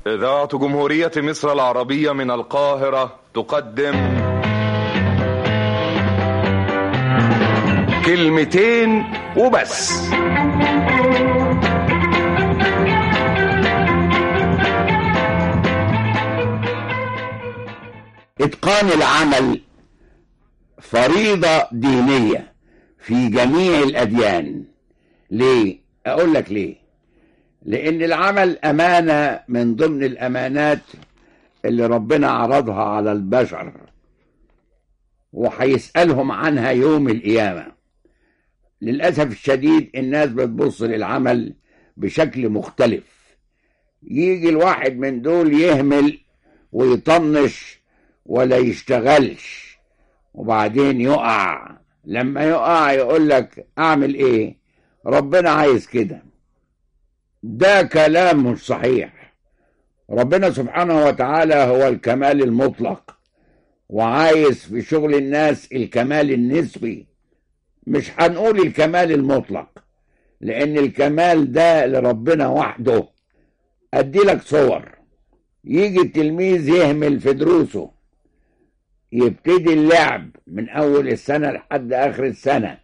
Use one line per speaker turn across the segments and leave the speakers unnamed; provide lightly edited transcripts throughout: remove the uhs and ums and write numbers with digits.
إذاعة جمهورية مصر العربية من القاهرة تقدم كلمتين وبس.
إتقان العمل فريضة دينية في جميع الأديان. ليه؟ أقول لك ليه. لأن العمل أمانة من ضمن الأمانات اللي ربنا عرضها على البشر، وهيسألهم عنها يوم القيامة. للأسف الشديد الناس بتبص للعمل بشكل مختلف. يجي الواحد من دول يهمل ويطنش ولا يشتغلش، وبعدين يقع. لما يقع يقول لك أعمل إيه؟ ربنا عايز كده. ده كلام مش صحيح. ربنا سبحانه وتعالى هو الكمال المطلق، وعايز في شغل الناس الكمال النسبي، مش هنقول الكمال المطلق، لأن الكمال ده لربنا وحده. أدي لك صور. يجي التلميذ يهمل في دروسه، يبتدي اللعب من أول السنة لحد آخر السنة،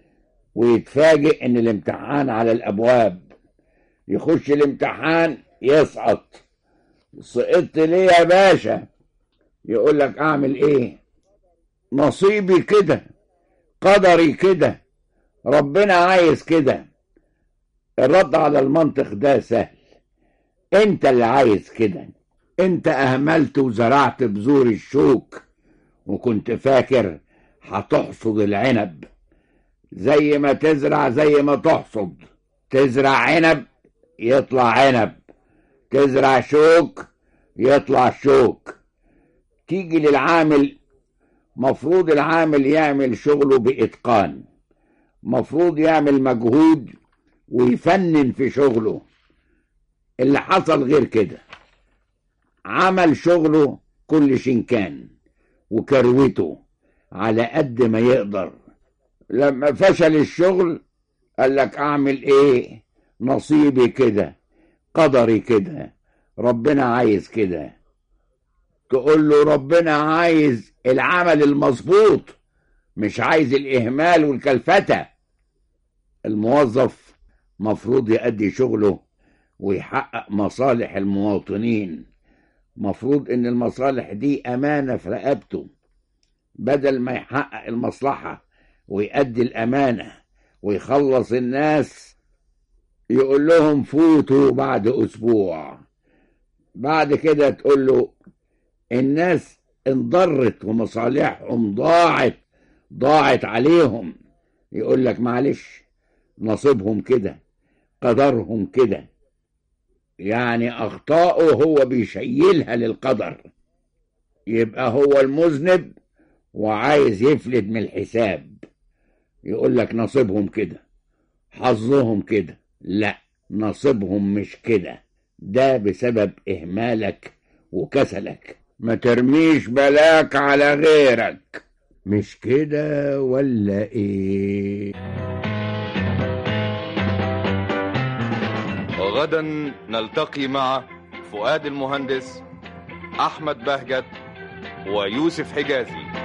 ويتفاجئ إن الامتحان على الأبواب. يخش الامتحان يسقط. سقطت ليه يا باشا؟ يقول لك أعمل إيه؟ نصيبي كده، قدري كده، ربنا عايز كده. الرد على المنطق ده سهل. انت اللي عايز كده. انت اهملت وزرعت بذور الشوك، وكنت فاكر هتحصد العنب. زي ما تزرع زي ما تحصد. تزرع عنب يطلع عنب، تزرع شوك يطلع شوك. تيجي للعامل، مفروض العامل يعمل شغله بإتقان، مفروض يعمل مجهود ويفنن في شغله. اللي حصل غير كده، عمل شغله كل شنكان وكروته على قد ما يقدر. لما فشل الشغل قال لك أعمل إيه؟ نصيبي كده، قدري كده، ربنا عايز كده. تقول له ربنا عايز العمل المظبوط، مش عايز الإهمال والكلفتة. الموظف مفروض يؤدي شغله ويحقق مصالح المواطنين. مفروض ان المصالح دي امانة في رقبته. بدل ما يحقق المصلحة ويؤدي الامانة ويخلص الناس، يقول لهم فوتوا بعد اسبوع. بعد كده تقول له الناس انضرت ومصالحهم ضاعت عليهم. يقول لك معلش، نصيبهم كده، قدرهم كده. يعني أخطاؤه هو بيشيلها للقدر. يبقى هو المذنب وعايز يفلت من الحساب. يقول لك نصيبهم كده، حظهم كده. لا، نصيبهم مش كده. ده بسبب إهمالك وكسلك. ما ترميش بلاك على غيرك. مش كده ولا إيه؟
غدا نلتقي مع فؤاد المهندس، أحمد بهجت، ويوسف حجازي.